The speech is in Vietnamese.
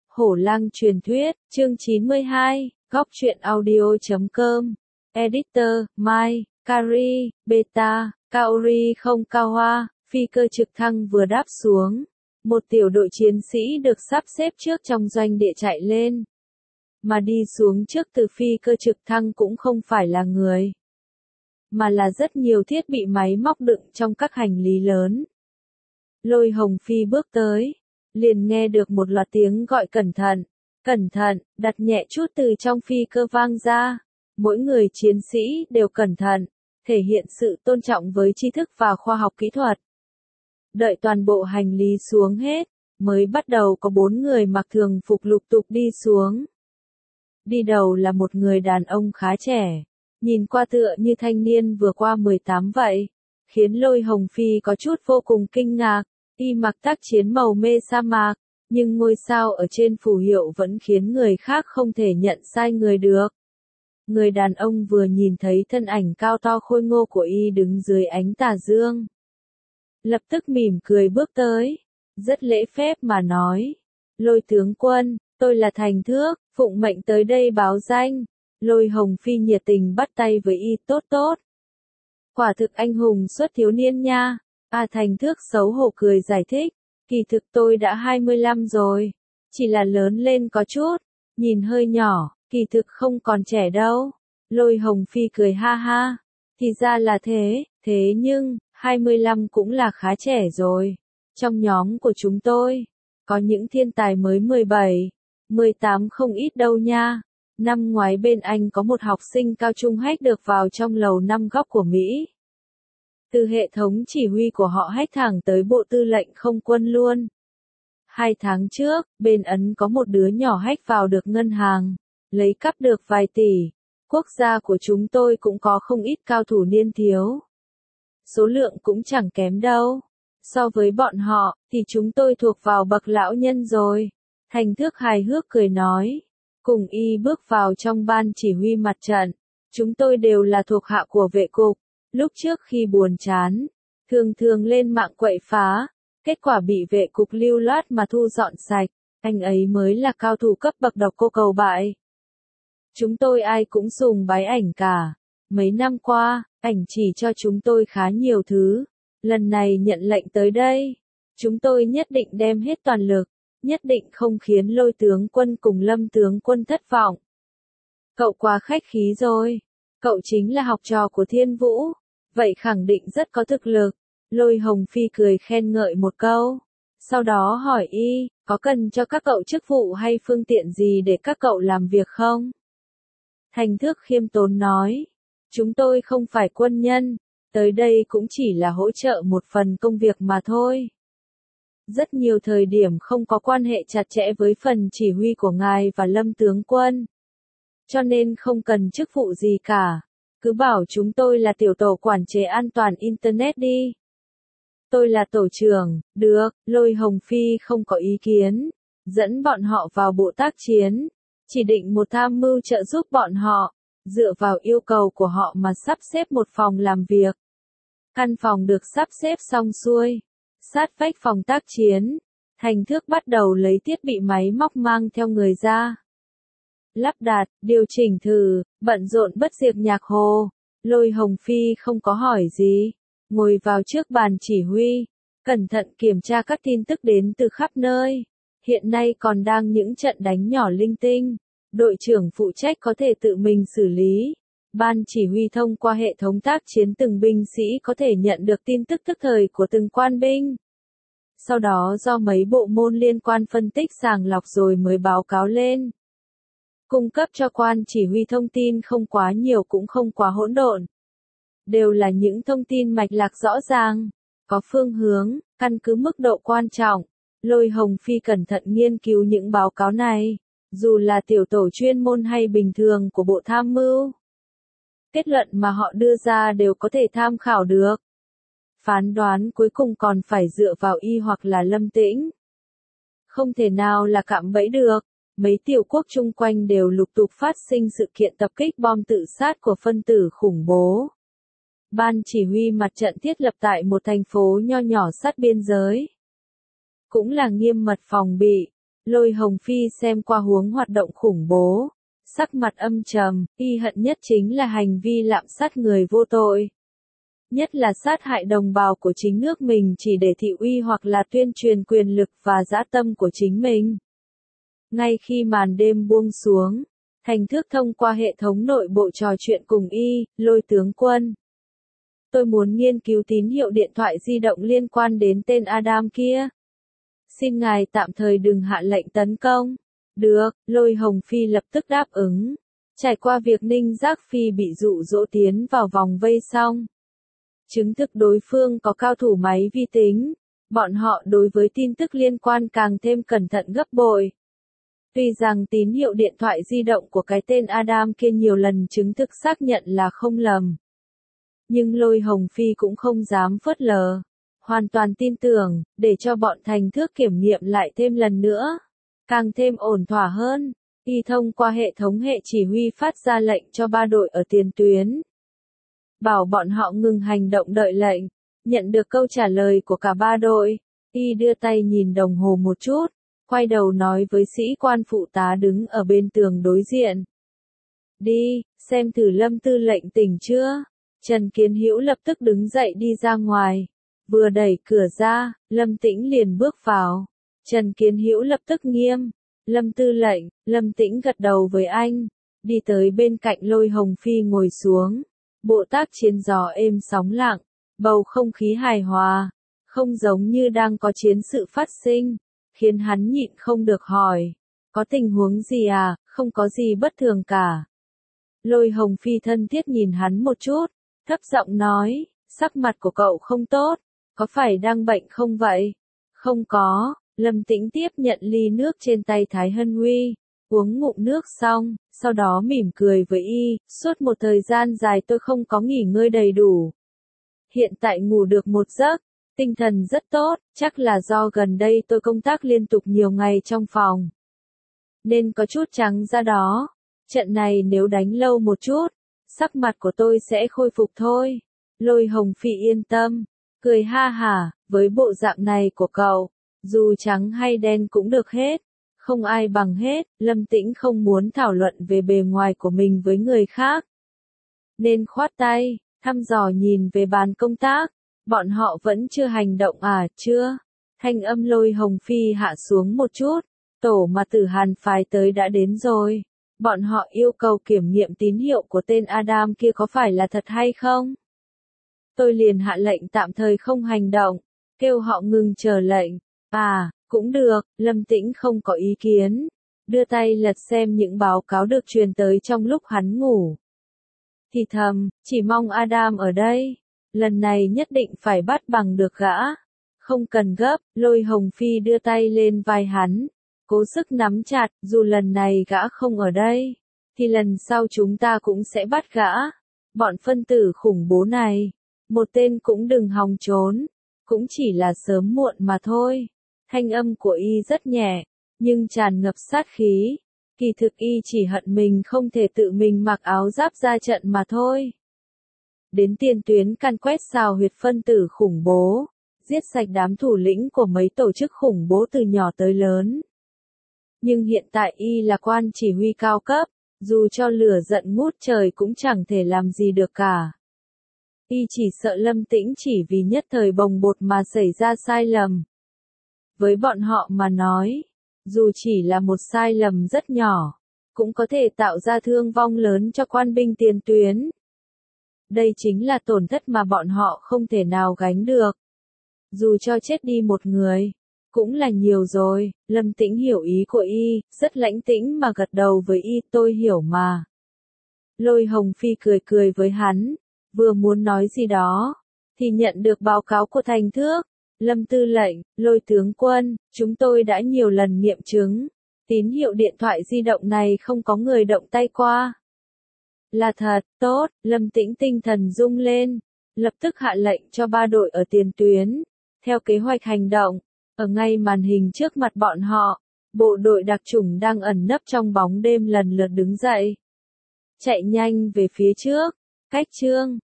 Hổ Lang truyền thuyết, chương 92, góc truyện audio.com. Editor, Mai, Kari, Beta, Kaori không Cao Hoa, phi cơ trực thăng vừa đáp xuống. Một tiểu đội chiến sĩ được sắp xếp trước trong doanh địa chạy lên. Mà đi xuống trước từ phi cơ trực thăng cũng không phải là người, mà là rất nhiều thiết bị máy móc đựng trong các hành lý lớn. Lôi Hồng Phi bước tới, liền nghe được một loạt tiếng gọi cẩn thận, đặt nhẹ chút từ trong phi cơ vang ra. Mỗi người chiến sĩ đều cẩn thận, thể hiện sự tôn trọng với tri thức và khoa học kỹ thuật. Đợi toàn bộ hành lý xuống hết, mới bắt đầu có 4 người mặc thường phục lục tục đi xuống. Đi đầu là một người đàn ông khá trẻ, nhìn qua tựa như thanh niên vừa qua 18 vậy, khiến Lôi Hồng Phi có chút vô cùng kinh ngạc. Y mặc tác chiến màu mê sa mạc, nhưng ngôi sao ở trên phù hiệu vẫn khiến người khác không thể nhận sai người được. Người đàn ông vừa nhìn thấy thân ảnh cao to khôi ngô của Y đứng dưới ánh tà dương, lập tức mỉm cười bước tới, rất lễ phép mà nói: Lôi tướng quân, tôi là Thành Thước, phụng mệnh tới đây báo danh. Lôi Hồng Phi nhiệt tình bắt tay với Y: tốt. Quả thực anh hùng xuất thiếu niên nha. Thành Thước xấu hổ cười giải thích: kỳ thực tôi đã 25 rồi, chỉ là lớn lên có chút, nhìn hơi nhỏ, kỳ thực không còn trẻ đâu. Lôi Hồng Phi cười ha ha: thì ra là thế nhưng, 25 cũng là khá trẻ rồi. Trong nhóm của chúng tôi, có những thiên tài mới 17, 18 không ít đâu nha. Năm ngoái bên Anh có một học sinh cao trung hack được vào trong lầu 5 góc của Mỹ. Từ hệ thống chỉ huy của họ hack thẳng tới bộ tư lệnh không quân luôn. 2 tháng trước, bên Ấn có một đứa nhỏ hack vào được ngân hàng, lấy cắp được vài tỷ. Quốc gia của chúng tôi cũng có không ít cao thủ niên thiếu. Số lượng cũng chẳng kém đâu. So với bọn họ, thì chúng tôi thuộc vào bậc lão nhân rồi. Thành Thước hài hước cười nói. Cùng Y bước vào trong ban chỉ huy mặt trận. Chúng tôi đều là thuộc hạ của vệ cục. Lúc trước khi buồn chán, thường lên mạng quậy phá, kết quả bị vệ cục lưu loát mà thu dọn sạch, anh ấy mới là cao thủ cấp bậc độc cô cầu bại. Chúng tôi ai cũng sùng bái ảnh cả. Mấy năm qua, ảnh chỉ cho chúng tôi khá nhiều thứ. Lần này nhận lệnh tới đây, chúng tôi nhất định đem hết toàn lực, nhất định không khiến Lôi tướng quân cùng Lâm tướng quân thất vọng. Cậu quá khách khí rồi. Cậu chính là học trò của Thiên Vũ, vậy khẳng định rất có thực lực. Lôi Hồng Phi cười khen ngợi một câu, sau đó hỏi Y, có cần cho các cậu chức vụ hay phương tiện gì để các cậu làm việc không? Thành Thước khiêm tốn nói, chúng tôi không phải quân nhân, tới đây cũng chỉ là hỗ trợ một phần công việc mà thôi. Rất nhiều thời điểm không có quan hệ chặt chẽ với phần chỉ huy của ngài và Lâm tướng quân, cho nên không cần chức vụ gì cả. Cứ bảo chúng tôi là tiểu tổ quản chế an toàn Internet đi. Tôi là tổ trưởng, được. Lôi Hồng Phi không có ý kiến, dẫn bọn họ vào bộ tác chiến, chỉ định một tham mưu trợ giúp bọn họ, dựa vào yêu cầu của họ mà sắp xếp một phòng làm việc. Căn phòng được sắp xếp xong xuôi, sát vách phòng tác chiến, Thành Thước bắt đầu lấy thiết bị máy móc mang theo người ra. Lắp đặt, điều chỉnh thử, bận rộn bất diệt nhạc hồ. Lôi Hồng Phi không có hỏi gì, ngồi vào trước bàn chỉ huy, cẩn thận kiểm tra các tin tức đến từ khắp nơi. Hiện nay còn đang những trận đánh nhỏ linh tinh, đội trưởng phụ trách có thể tự mình xử lý. Ban chỉ huy thông qua hệ thống tác chiến từng binh sĩ có thể nhận được tin tức tức thời của từng quan binh. Sau đó do mấy bộ môn liên quan phân tích sàng lọc rồi mới báo cáo lên. Cung cấp cho quan chỉ huy thông tin không quá nhiều cũng không quá hỗn độn. Đều là những thông tin mạch lạc rõ ràng, có phương hướng, căn cứ mức độ quan trọng. Lôi Hồng Phi cẩn thận nghiên cứu những báo cáo này, dù là tiểu tổ chuyên môn hay bình thường của bộ tham mưu. Kết luận mà họ đưa ra đều có thể tham khảo được. Phán đoán cuối cùng còn phải dựa vào Y hoặc là Lâm Tĩnh. Không thể nào là cạm bẫy được. Mấy tiểu quốc chung quanh đều lục tục phát sinh sự kiện tập kích bom tự sát của phân tử khủng bố. Ban chỉ huy mặt trận thiết lập tại một thành phố nho nhỏ sát biên giới. Cũng là nghiêm mật phòng bị, Lôi Hồng Phi xem qua huống hoạt động khủng bố, sắc mặt âm trầm, y hận nhất chính là hành vi lạm sát người vô tội. Nhất là sát hại đồng bào của chính nước mình chỉ để thị uy hoặc là tuyên truyền quyền lực và dã tâm của chính mình. Ngay khi màn đêm buông xuống, Thành Thước thông qua hệ thống nội bộ trò chuyện cùng y, Lôi tướng quân. Tôi muốn nghiên cứu tín hiệu điện thoại di động liên quan đến tên Adam kia. Xin ngài tạm thời đừng hạ lệnh tấn công. Được, Lôi Hồng Phi lập tức đáp ứng. Trải qua việc Ninh Giác Phi bị dụ dỗ tiến vào vòng vây xong, chứng thực đối phương có cao thủ máy vi tính, bọn họ đối với tin tức liên quan càng thêm cẩn thận gấp bội. Tuy rằng tín hiệu điện thoại di động của cái tên Adam kia nhiều lần chứng thực xác nhận là không lầm, nhưng Lôi Hồng Phi cũng không dám phớt lờ, hoàn toàn tin tưởng, để cho bọn Thành Thước kiểm nghiệm lại thêm lần nữa, càng thêm ổn thỏa hơn. Y thông qua hệ thống hệ chỉ huy phát ra lệnh cho 3 đội ở tiền tuyến, bảo bọn họ ngừng hành động đợi lệnh. Nhận được câu trả lời của cả 3 đội, y đưa tay nhìn đồng hồ một chút, quay đầu nói với sĩ quan phụ tá đứng ở bên tường đối diện. Đi, xem thử Lâm tư lệnh tỉnh chưa? Trần Kiến Hữu lập tức đứng dậy đi ra ngoài. Vừa đẩy cửa ra, Lâm Tĩnh liền bước vào. Trần Kiến Hữu lập tức nghiêm. Lâm tư lệnh, Lâm Tĩnh gật đầu với anh. Đi tới bên cạnh Lôi Hồng Phi ngồi xuống. Bộ tác chiến gió êm sóng lặng, bầu không khí hài hòa, không giống như đang có chiến sự phát sinh, khiến hắn nhịn không được hỏi. Có tình huống gì à? Không có gì bất thường cả. Lôi Hồng Phi thân thiết nhìn hắn một chút, thấp giọng nói, sắc mặt của cậu không tốt, có phải đang bệnh không vậy? Không có, Lâm Tĩnh tiếp nhận ly nước trên tay Thái Hân Huy, uống ngụm nước xong, sau đó mỉm cười với y, suốt một thời gian dài tôi không có nghỉ ngơi đầy đủ. Hiện tại ngủ được một giấc, tinh thần rất tốt, chắc là do gần đây tôi công tác liên tục nhiều ngày trong phòng, nên có chút trắng da đó. Trận này nếu đánh lâu một chút, sắc mặt của tôi sẽ khôi phục thôi. Lôi Hồng Phi yên tâm, cười ha hả, với bộ dạng này của cậu, dù trắng hay đen cũng được hết, không ai bằng hết. Lâm Tĩnh không muốn thảo luận về bề ngoài của mình với người khác, nên khoát tay, thăm dò nhìn về bàn công tác. Bọn họ vẫn chưa hành động à? Chưa. Thanh âm Lôi Hồng Phi hạ xuống một chút. Tổ mà Tử Hàn phái tới đã đến rồi. Bọn họ yêu cầu kiểm nghiệm tín hiệu của tên Adam kia có phải là thật hay không? Tôi liền hạ lệnh tạm thời không hành động, kêu họ ngừng chờ lệnh. À, cũng được, Lâm Tĩnh không có ý kiến. Đưa tay lật xem những báo cáo được truyền tới trong lúc hắn ngủ. Thì thầm, chỉ mong Adam ở đây. Lần này nhất định phải bắt bằng được gã. Không cần gấp, Lôi Hồng Phi đưa tay lên vai hắn. Cố sức nắm chặt, dù lần này gã không ở đây, thì lần sau chúng ta cũng sẽ bắt gã. Bọn phân tử khủng bố này, một tên cũng đừng hòng trốn, cũng chỉ là sớm muộn mà thôi. Thanh âm của y rất nhẹ, nhưng tràn ngập sát khí. Kỳ thực y chỉ hận mình không thể tự mình mặc áo giáp ra trận mà thôi. Đến tiền tuyến căn quét xào huyệt phân tử khủng bố, giết sạch đám thủ lĩnh của mấy tổ chức khủng bố từ nhỏ tới lớn. Nhưng hiện tại y là quan chỉ huy cao cấp, dù cho lửa giận ngút trời cũng chẳng thể làm gì được cả. Y chỉ sợ Lâm Tĩnh chỉ vì nhất thời bồng bột mà xảy ra sai lầm. Với bọn họ mà nói, dù chỉ là một sai lầm rất nhỏ, cũng có thể tạo ra thương vong lớn cho quan binh tiền tuyến. Đây chính là tổn thất mà bọn họ không thể nào gánh được. Dù cho chết đi một người, cũng là nhiều rồi. Lâm Tĩnh hiểu ý của y, rất lãnh tĩnh mà gật đầu với y, tôi hiểu mà. Lôi Hồng Phi cười cười với hắn, vừa muốn nói gì đó, thì nhận được báo cáo của Thành Thước. Lâm tư lệnh, Lôi tướng quân, chúng tôi đã nhiều lần nghiệm chứng, tín hiệu điện thoại di động này không có người động tay qua. Là thật, tốt. Lâm Tĩnh tinh thần rung lên, lập tức hạ lệnh cho 3 đội ở tiền tuyến, theo kế hoạch hành động. Ở ngay màn hình trước mặt bọn họ, bộ đội đặc chủng đang ẩn nấp trong bóng đêm lần lượt đứng dậy, chạy nhanh về phía trước. Cách chương